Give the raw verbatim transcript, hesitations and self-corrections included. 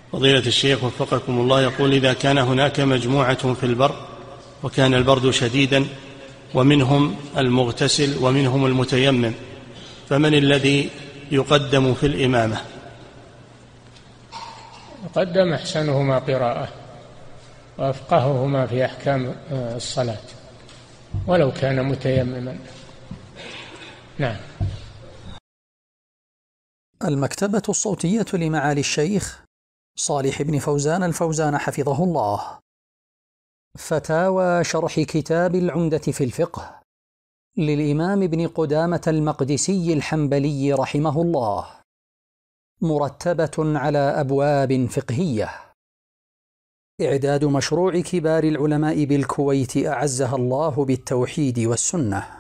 فضيلة الشيخ وفقكم الله، يقول: إذا كان هناك مجموعة في البر وكان البرد شديدا ومنهم المغتسل ومنهم المتيمم، فمن الذي يقدم في الإمامة؟ يقدم أحسنهما قراءة وأفقههما في أحكام الصلاة ولو كان متيمما. نعم. المكتبة الصوتية لمعالي الشيخ صالح بن فوزان الفوزان حفظه الله. فتاوى شرح كتاب العمدة في الفقه للإمام ابن قدامة المقدسي الحنبلي رحمه الله، مرتبة على أبواب فقهية. إعداد مشروع كبار العلماء بالكويت أعزها الله بالتوحيد والسنة.